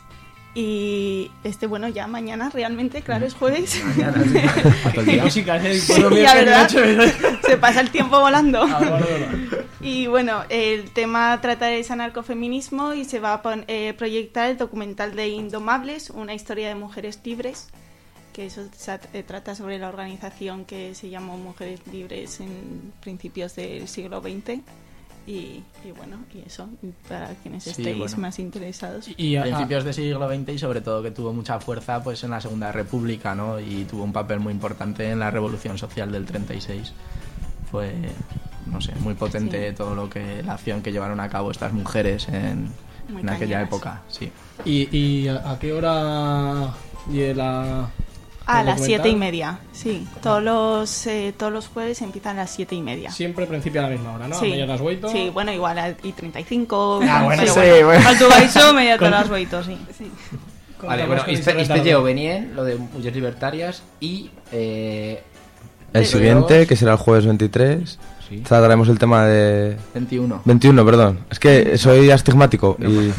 Y este, bueno, ya mañana realmente, claro, es jueves. Mañana, sí. A todo el día. Música, ¿eh? Sí, Puedo ver la que verdad, me he hecho- se pasa el tiempo volando. Ah, vale, vale. Y bueno, el tema trata de anarcofeminismo y se va a pon- eh, proyectar el documental de Indomables, una historia de mujeres libres, que eso sa- eh, trata sobre la organización que se llamó Mujeres Libres en principios del siglo veinte. Y, y bueno, y eso, y para quienes Sí, estéis bueno. más interesados. Y a- Principios del siglo veinte y sobre todo que tuvo mucha fuerza pues en la Segunda República, ¿no? Y tuvo un papel muy importante en la Revolución Social del treinta y seis. Fue, no sé, muy potente Sí. todo lo que la acción que llevaron a cabo estas mujeres en, Muy en aquella cañeras. época, sí. ¿Y, y a, a qué hora y la A el las siete y documental? media, sí. Todos los, eh, todos los jueves empiezan a las siete y media. Siempre principio a la misma hora, ¿no? Sí. A media las oito. Sí, bueno, igual a y treinta y cinco. Ah, bueno, pero sí, bueno. Alto baixo, media Con- todas las oito, sí. Sí. Vale, Contamos bueno, con este, ese este retardo. llevo venía, lo de mujeres libertarias, y... Eh, El de siguiente, dos- que será el jueves veintitrés, Sí. trataremos el tema de... veintiuno. veintiuno, perdón. Es que soy astigmático y...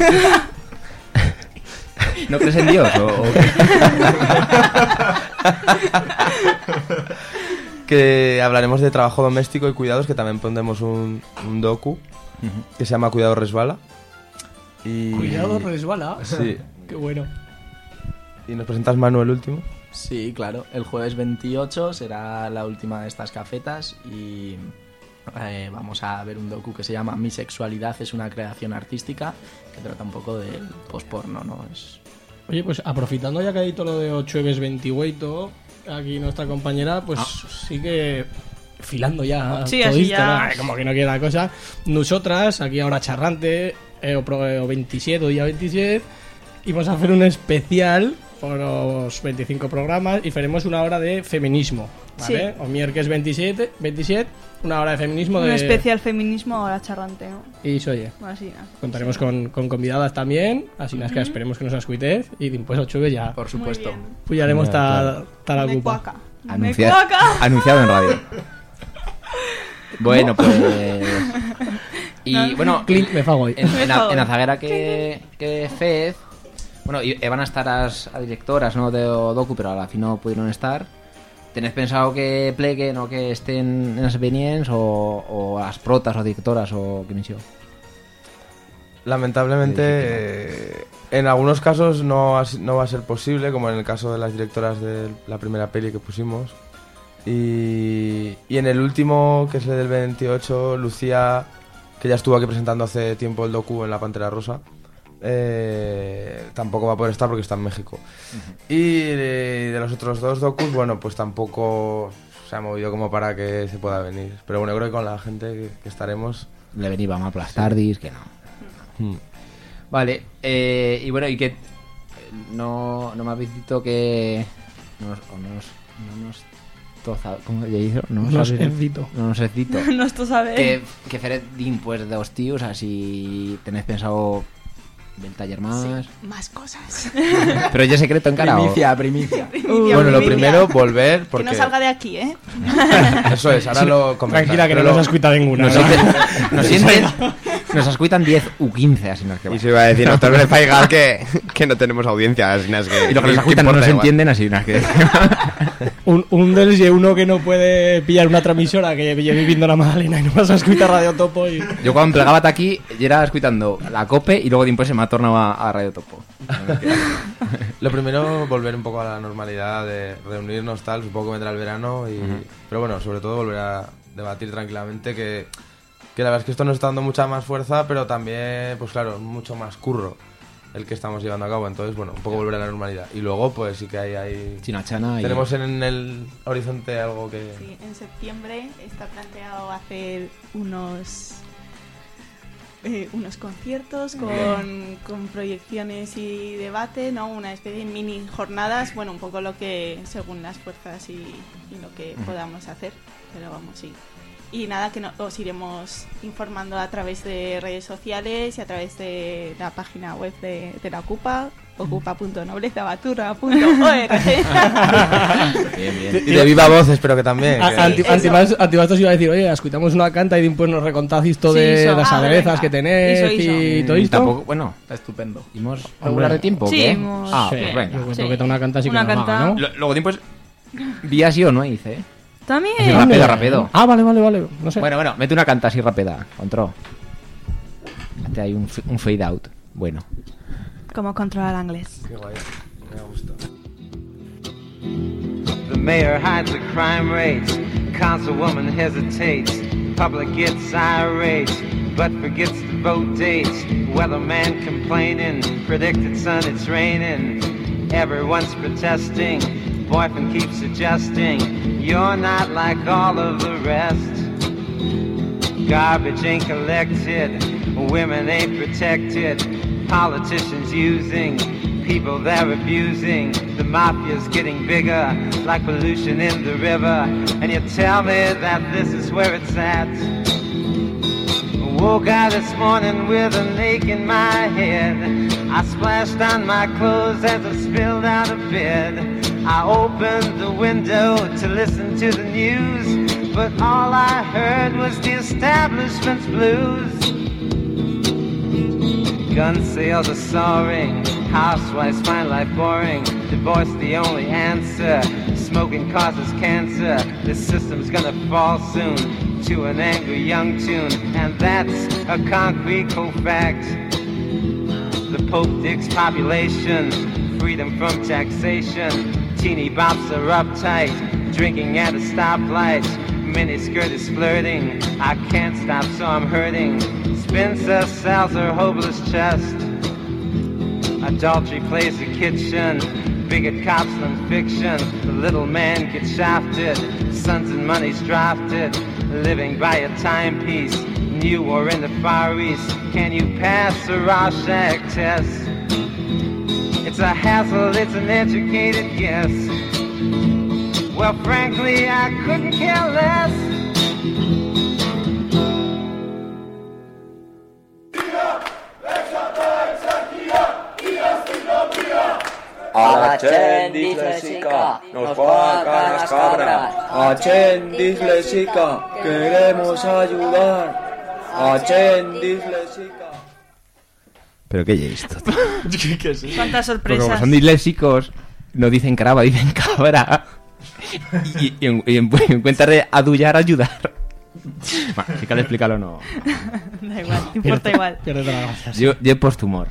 ¿No crees en Dios? O, o- que hablaremos de trabajo doméstico y cuidados, que también pondremos un, un docu que se llama Cuidado Resbala. Y... Cuidado, resbala. Sí. Qué bueno. ¿Y nos presentas, Manu, el último? Sí, claro. El jueves veintiocho será la última de estas cafetas y eh, vamos a ver un docu que se llama Mi sexualidad es una creación artística, que trata un poco del posporno, ¿no? Es... Oye, pues aprovechando ya que ha dicho lo de ochueves veintiocho, aquí nuestra compañera, pues sigue filando ya. Sí, todo así esto, ya. ¿no? Como que no queda la cosa. Nosotras, aquí ahora charrante, eh, o, pro- o veintisiete, o día veintisiete, íbamos a hacer un especial por los veinticinco programas y faremos una hora de feminismo, ¿vale? Sí. O miércoles veintisiete, veintisiete, una hora de feminismo. Un de... especial feminismo ahora charrante, ¿no? Y eso, oye, Así, ¿no? contaremos con, con convidadas también, así uh-huh. que esperemos que nos escuitéis y después ocho ya, por supuesto, pujaremos tal la ocupa. Anuncia... Anunciado en radio. Bueno, pues... Y, no, bueno, Clint, me fago en, en, en, en Azaguera que, que Fez... Bueno, y van a estar as, a directoras, ¿no?, de docu, pero a la fin no pudieron estar. ¿Tenés pensado que pleguen o que estén en las veniens o, o as protas o directoras o qué misión? Lamentablemente, eh, en algunos casos no, no va a ser posible, como en el caso de las directoras de la primera peli que pusimos. Y, y en el último, que es el del veintiocho, Lucía, que ya estuvo aquí presentando hace tiempo el docu en La Pantera Rosa, eh, tampoco va a poder estar porque está en México. Uh-huh. Y de, de los otros dos docus, bueno, pues tampoco se ha movido como para que se pueda venir. Pero bueno, yo creo que con la gente que, que estaremos... Le venía a aplastardis, sí. Que no. Hmm. Vale, eh, y bueno, y que no, no me habéis dicho que... No nos... No nos, no nos toza, ¿cómo le hizo? No nos excito. No nos excito. No esto sabe. Que, que faré pues de dos tíos, así tenéis pensado... del taller más... Sí, más cosas. Pero ya secreto en cara. Primicia, primicia. primicia. Uh, bueno, lo primero, volver porque... Que no salga de aquí, ¿eh? Eso es, ahora sí, lo comentas. Tranquila, que no nos has escuchado ninguna. Nos, nos, sienten, nos escuitan diez u quince, así nos que va. Y se iba a decir, nosotros les paigar que, que no tenemos audiencia, así nas que... Y lo que nos escutan no nos igual. Entienden, así nas que... un, un dels y uno que no puede pillar una transmisora que lleve viviendo en la Magdalena y no vas a escuchar Radio Topo y... Yo cuando plegaba aquí, yo era escuchando la COPE y luego después se me ha tornado a, a Radio Topo. Lo primero, volver un poco a la normalidad de reunirnos, tal, supongo que vendrá el verano y... Uh-huh. Pero bueno, sobre todo volver a debatir tranquilamente que... Que la verdad es que esto nos está dando mucha más fuerza, pero también, pues claro, mucho más curro el que estamos llevando a cabo. Entonces, bueno, un poco volver a la normalidad. Y luego, pues sí que hay... hay... Chinachana. Tenemos y... en el horizonte algo que... Sí, en septiembre está planteado hacer unos... Eh, unos conciertos con, con proyecciones y debate, ¿no? Una especie de mini jornadas, bueno, un poco lo que según las fuerzas y, y lo que podamos hacer, pero vamos, sí. Y nada, que no, os iremos informando a través de redes sociales y a través de la página web de, de la Ocupa, ocupa punto noblezabaturra punto org. Bien, bien. Y de viva voz espero que también. Que... Antibastos iba a decir, oye, escuitamos una canta y después nos recontáis esto sí, de eso. Las aderezas ah, que tenéis hizo, hizo. Y todo esto. Tampoco, bueno, está estupendo. ¿Hemos regular de tiempo? Sí, ¿qué? hemos... Ah, sí. pues venga. Yo cuento sí. que una canta sí que una nos canta. haga, ¿no? Luego tiempo es... Vía sí o no, dice, ¿eh? También. Así rápido, rápido. Ah, vale, vale, vale. No sé. Bueno, bueno, mete una canta así rápida. Control. Mete ahí un, un fade out. Bueno. ¿Cómo controlar el inglés? Qué guay. Me gusta. The mayor hides the crime rates. Councilwoman hesitates. Public gets irate, but forgets the vote dates. Weatherman complaining. Predicted sun, it's raining. Everyone's protesting. Boyfriend keeps suggesting you're not like all of the rest. Garbage ain't collected, women ain't protected. Politicians using people they're abusing. The mafia's getting bigger, like pollution in the river. And you tell me that this is where it's at. I woke out this morning with an ache in my head. I splashed on my clothes as I spilled out of bed. I opened the window to listen to the news, but all I heard was the establishment's blues. Gun sales are soaring, housewives find life boring, divorce the only answer, smoking causes cancer, this system's gonna fall soon to an angry young tune, and that's a concrete cold fact. The Pope digs population, freedom from taxation. Teeny bops are uptight, drinking at a stoplight. Miniskirt is flirting, I can't stop so I'm hurting. Spencer sells her hopeless chest. Adultery plays the kitchen, bigot cops than fiction. The little man gets shafted, sons and money's drafted. Living by a timepiece, new or in the Far East. Can you pass a Rorschach test? It's a hassle, it's an educated guess. Well, frankly, I couldn't care less. A la gent disléxica nos cuacan las cabras. A gent disléxica queremos ayudar. A gent disléxica. ¿Pero qué es esto, tío? ¿Qué es eso? Cuántas Porque como sorpresas. son disléxicos, no dicen crava, dicen cabra. Y, y, en, y en, en cuenta de adullar, ayudar. Bueno, si cal explicarlo no. Da igual, te importa igual. Pierdes la gracia. Yo, yo he post humor.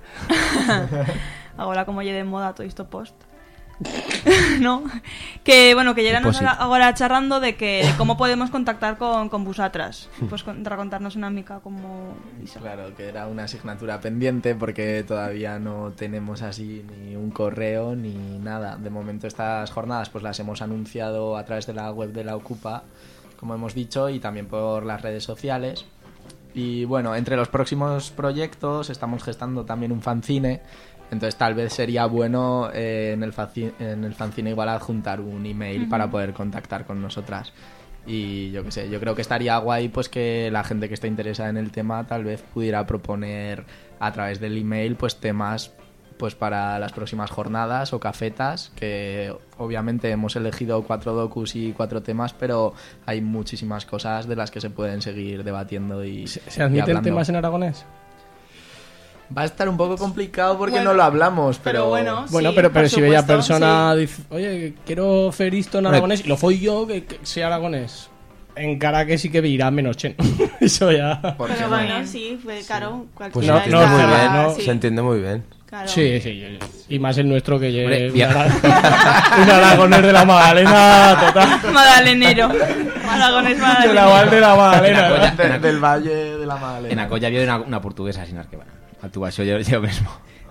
Ahora como lle de moda todo esto post. No, que bueno, que ya nos Deposit. ahora charrando de que de cómo podemos contactar con, con vosotras. Pues con, recontarnos una mica como... Claro, que era una asignatura pendiente porque todavía no tenemos así ni un correo ni nada. De momento estas jornadas pues las hemos anunciado a través de la web de la Ocupa, como hemos dicho, y también por las redes sociales. Y bueno, entre los próximos proyectos estamos gestando también un fanzine. Entonces tal vez sería bueno eh, en, el faci- en el fanzine igual adjuntar un email Ujú. para poder contactar con nosotras. Y yo qué sé, yo creo que estaría guay pues que la gente que esté interesada en el tema tal vez pudiera proponer a través del email pues temas pues para las próximas jornadas o cafetas, que obviamente hemos elegido cuatro docus y cuatro temas, pero hay muchísimas cosas de las que se pueden seguir debatiendo y ¿Se y admiten hablando. temas en aragonés? Va a estar un poco complicado porque Bueno, no lo hablamos, pero, pero bueno, Bueno, sí, pero, pero por si bella supuesto, persona sí. dice, oye, quiero hacer esto en Hombre. aragonés, y lo fui yo, que, que sea aragonés. En cara que sí que virá menos chen. Eso ya. Pero bueno, sí, pues, claro, Pues cualquiera se No, entiende no, muy bien, no, se entiende muy bien. Claro. Sí, sí. Y más el nuestro que Hombre, lleve un, ya. ara- un aragonés de la Magdalena total. Magdalenero. Aragonés De la Magdalenero. Val de la Magdalena. En Acolla- De- del Valle de la Magdalena. En Acolla había una, una portuguesa sin que bueno, actúa yo, yo, yo mismo.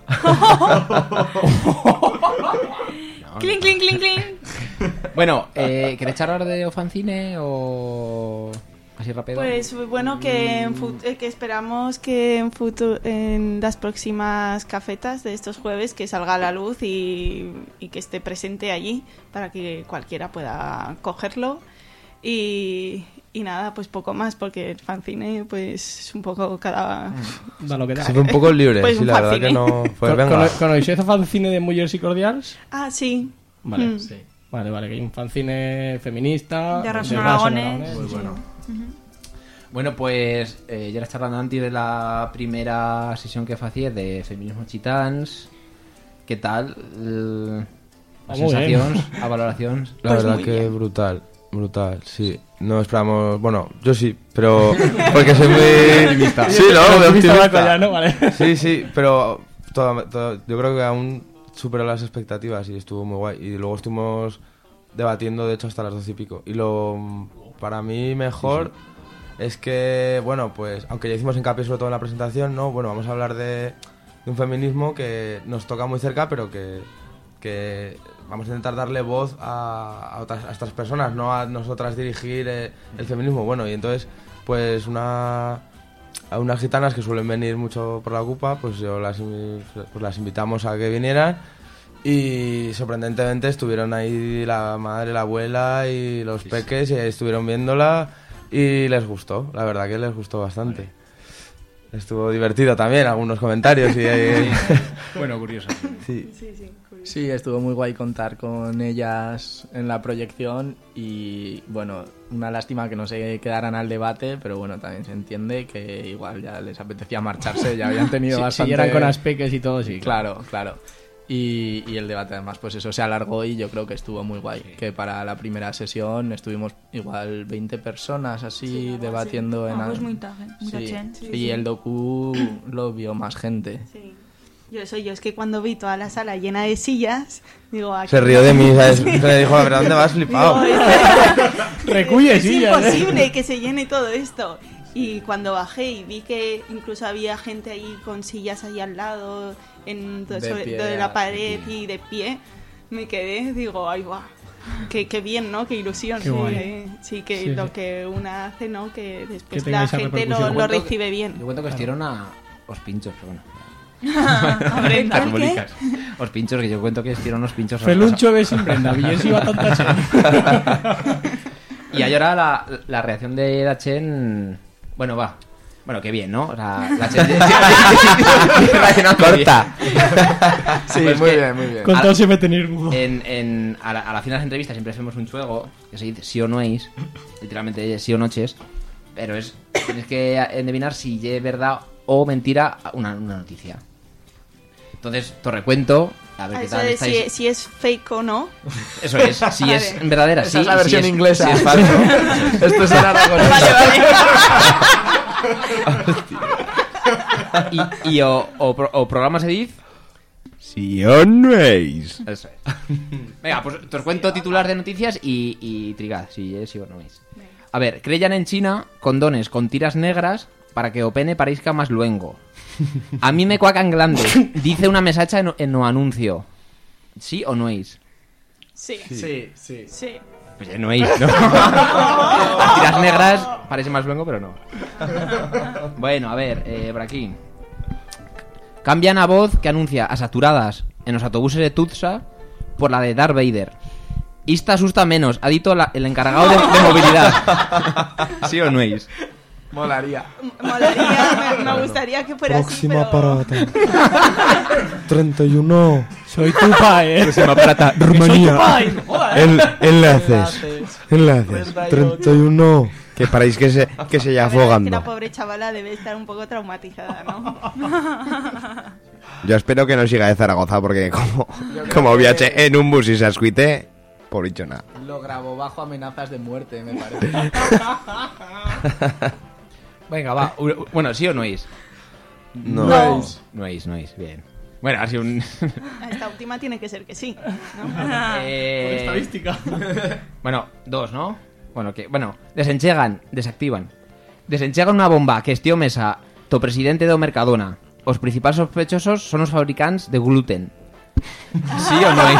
Clink, clink, clink, clink. Bueno, eh, ¿queréis hablar de Ofancine o así rápido? Pues bueno, que, en fut- eh, que esperamos que en, futu- en las próximas cafetas de estos jueves que salga a la luz y, y que esté presente allí para que cualquiera pueda cogerlo. Y, y nada, pues poco más, porque el fanzine pues es un poco cada... Da lo que da. Se fue un poco libre, Pues sí, un la verdad fanzine. que no... Pues ¿Con, venga. con, ¿Conocéis el fanzine de Mujeres y Cordials? Ah, sí. Vale, Mm. sí. Vale, vale, que hay un fanzine feminista. De Rason Rason Aragonés. Aragonés. Muy bueno. Ujú. Bueno, pues eh, ya era charlando antes de la primera sesión que hacía de Feminismo Chitans. ¿Qué tal? El- Las Ah, muy bien. sensaciones, a valoraciones. La Pues verdad muy que bien. brutal, brutal, sí. No esperamos... Bueno, yo sí, pero... Porque soy muy... Optimista. Sí, no, Pero muy optimista optimista. Baco ya, ¿no? Vale. Sí, sí, pero todo- todo- yo creo que aún superó las expectativas y estuvo muy guay. Y luego estuvimos debatiendo, de hecho, hasta las doce y pico. Y lo para mí mejor es que, bueno, pues, aunque ya hicimos hincapié sobre todo en la presentación, ¿no? Bueno, vamos a hablar de, de un feminismo que nos toca muy cerca, pero que, que vamos a intentar darle voz a, a otras a estas personas, no a nosotras dirigir eh, el feminismo. Bueno, y entonces, pues una... A unas gitanas que suelen venir mucho por la Ocupa, pues yo las, invi- pues las invitamos a que vinieran y sorprendentemente estuvieron ahí la madre, la abuela y los peques y estuvieron viéndola y les gustó, la verdad que les gustó bastante. Estuvo divertido también, algunos comentarios y... y- Bueno, curioso. Sí. Sí, sí, curioso. Sí, estuvo muy guay contar con ellas en la proyección y bueno, una lástima que no se quedaran al debate, pero bueno, también se entiende que igual ya les apetecía marcharse, ya habían tenido Si, bastante... si eran con aspeques y todo, sí. Claro, claro. Y, y el debate además, pues eso se alargó y yo creo que estuvo muy guay. Que para la primera sesión estuvimos igual veinte personas así Sí, debatiendo en... Ah, al- pues muy taje, mucha Sí. chen. Sí, Y sí. el docu lo vio más gente. Sí. Yo eso, yo es que cuando vi toda la sala llena de sillas, digo... aquí- Se rió de mí, ¿sabes? Le dijo, la verdad, ¿dónde vas, flipado? Digo, Recuye es sillas, ¿eh? imposible que se llene todo esto. Y cuando bajé y vi que incluso había gente ahí con sillas ahí al lado, en, De sobre, pie, de la de pared pie. y de pie, me quedé, digo, ay, va. Qué, qué bien, ¿no? Qué ilusión. Qué sí, guay. eh, sí, que Sí, lo sí. que una hace, ¿no? Que después Que la tenga esa gente repercusión. lo, Yo lo cuento que- recibe bien. Yo cuento que estuvieron a los pinchos, pero bueno. Brenda. Las bolicas. Os pinchos, que yo cuento que estiro unos pinchos. Feluncho de sin Brenda, Villés iba tanta chen. Y ahora la, la reacción de la Chen... Bueno, va. Bueno, qué bien, ¿no? O sea, la Chen... Corta. Sí, Pues muy que- bien, muy bien. Con a- todo se me tener rudo. En, en, a, la, a la fin de las entrevistas siempre hacemos un juego que se dice sí o no es, literalmente sí o noches, pero es tienes que endevinar si es verdad o mentira una, una noticia. Entonces, te recuento, a ver Ah, qué eso tal de estáis. si, si es fake o no. Eso es, si Vale. es verdadera, Esa sí. es la si versión es- inglesa. si es falso. Esto es en aragonés. Vale, vale. y y o, o, pro- o programa se dice. Si o no es. Eso es. Venga, pues te os cuento titular de noticias y, y trigad, si es sí o no es. A ver, creyan en China condones con tiras negras para que o pene parezca más luengo. A mí me cuacan grande, dice una mesacha en, en o anuncio. ¿Sí o no es? Sí. Sí, sí. Sí. Pues ya no es, ¿no? Tiras negras parece más luengo, pero no. Bueno, a ver, eh, por aquí. Cambian a voz que anuncia a saturadas en los autobuses de Tutsa por la de Darth Vader. Esta asusta menos, ha dicho la- el encargado de, de movilidad. ¿Sí o no es? Molaría. Molaría, me, me gustaría que fuera Próxima así, pero... parada. treinta y uno. Soy tu pai, eh. Próxima parada. Rumanía. Soy tu pai. Joder. En- enlaces. Enlaces. treinta y uno. Que paráis que se, que se ya La verdad es que la afogando. pobre chavala debe estar un poco traumatizada, ¿no? Yo espero que no siga de Zaragoza porque como, creo como que- viaje en un bus y se ascuite, por dicho nada. Lo grabó bajo amenazas de muerte, me parece. Venga, va. u- Bueno, ¿sí o no es? No. No. No es, no es. Bien. Bueno, ha sido un... Esta última tiene que ser que sí, ¿no? Eh, Por estadística. Bueno, dos, ¿no? Bueno, que bueno, desenchegan, desactivan. Desenchegan una bomba que estío mesa to presidente do Mercadona. Os principales sospechosos son os fabricantes de gluten. ¿Sí o no es?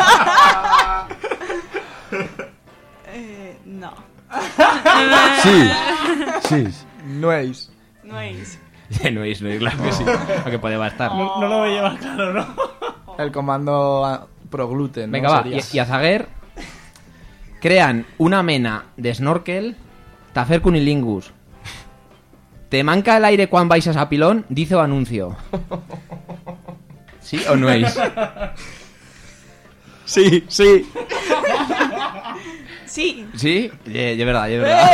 Eh, no. Sí. Sí. No es. No es. No es, no es, claro que sí. Aunque puede bastar. No, no lo me llevas claro, ¿no? El comando ah, pro gluten. Venga, ¿no? va. Sería. Y, y a Zaguer crean una mena de snorkel tafer cunilingus. Te manca el aire cuando vais a pilón, dice o anuncio. ¿Sí o no es? Sí, sí. Sí. ¿Sí? De, de verdad, de verdad.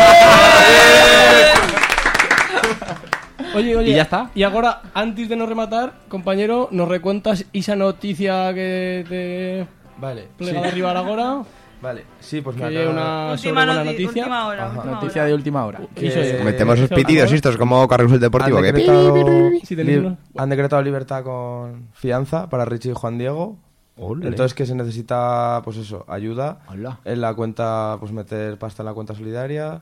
Oye, oye. ¿Y ya está? Y ahora, antes de nos rematar, compañero, ¿nos recuentas esa noticia que te Vale. plega sí. de arribar ahora? Vale. Sí, pues Que me hay acaba- una Última, sobrebuena noti- noticia. última hora. Ajá. última Noticia hora. de última hora. Que- Metemos los hizo pitidos algo. estos como Carrusel Deportivo. Han Que decretado, Sí, tenéis li- uno. han decretado libertad con fianza para Richie y Juan Diego. Entonces que se necesita, pues eso, ayuda Hola. en la cuenta, pues meter pasta en la cuenta solidaria.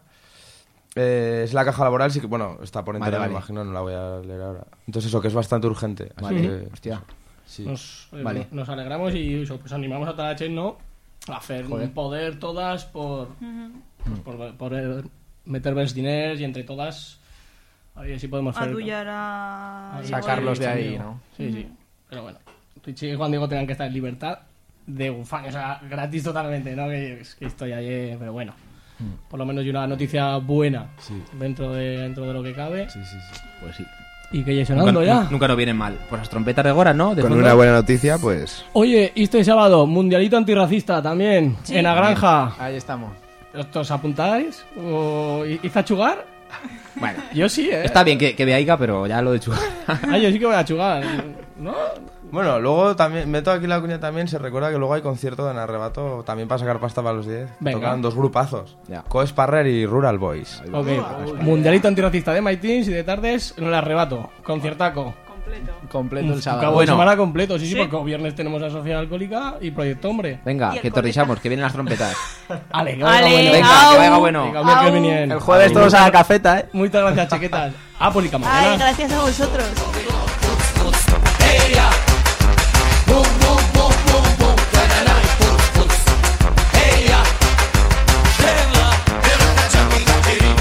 Eh, es la caja laboral, sí que, bueno, está por internet, Vale, me vale. imagino, no la voy a leer ahora. Entonces eso, que es bastante urgente. Así Vale. que, Hostia. sí. Nos, eh, Vale. nos alegramos y eso, pues animamos a toda la Chen, ¿no? A hacer un Joder. poder todas por, por, por eh, meter més diners y entre todas a ver si podemos hacer Adullar a... Sacarlos de ahí, ¿no? Sí, sí. Pero bueno, Richie y Juan Diego tengan que estar en libertad de ufán, o sea, gratis totalmente, ¿no? Que, que estoy ahí, pero bueno. Por lo menos hay una noticia buena Sí. dentro de dentro de lo que cabe. Sí, sí, sí. Pues sí. Y que ya sonando Nunca, ya. nu- nunca nos vienen mal. Pues las trompetas de Gora, ¿no? De Con fondo. una buena noticia, pues. Oye, este sábado, mundialito antirracista también, Sí. en la granja. Ahí estamos. ¿Os apuntáis? ¿O hice a chugar? Bueno, Yo sí, ¿eh? está bien que, que veáis, pero ya lo de chugar. Ah, yo sí que voy a chugar. ¿No? Bueno, luego también, meto aquí la cuña también, se recuerda que luego hay concierto en Arrebato también para sacar pasta para los diez. Venga. Tocan dos grupazos. Ya. Coes Parrer y Rural Boys. Ok, mundialito antirracista de My Teens y de tardes en el arrebato. Conciertaco. Completo. Completo el Un sábado. cabo Bueno. de semana completo, sí, sí, Sí. porque viernes tenemos a Sociedad Alcohólica y Proyecto Hombre. Venga, Y el que coleta. torrizamos, que vienen las trompetas. Ale, que vaya Ale, bueno. Venga, au. que vaya bueno. Venga, miércoles Au. venien. El jueves todos a la cafeta, ¿eh? Muchas gracias, chequetas. Ah, pues y Ay, mañana. gracias a vosotros.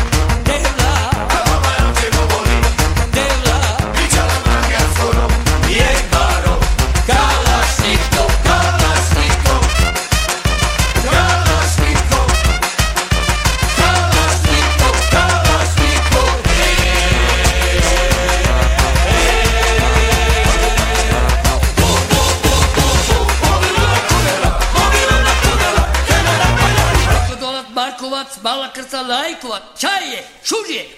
Yeah. 사이클럽 샤이의 휴지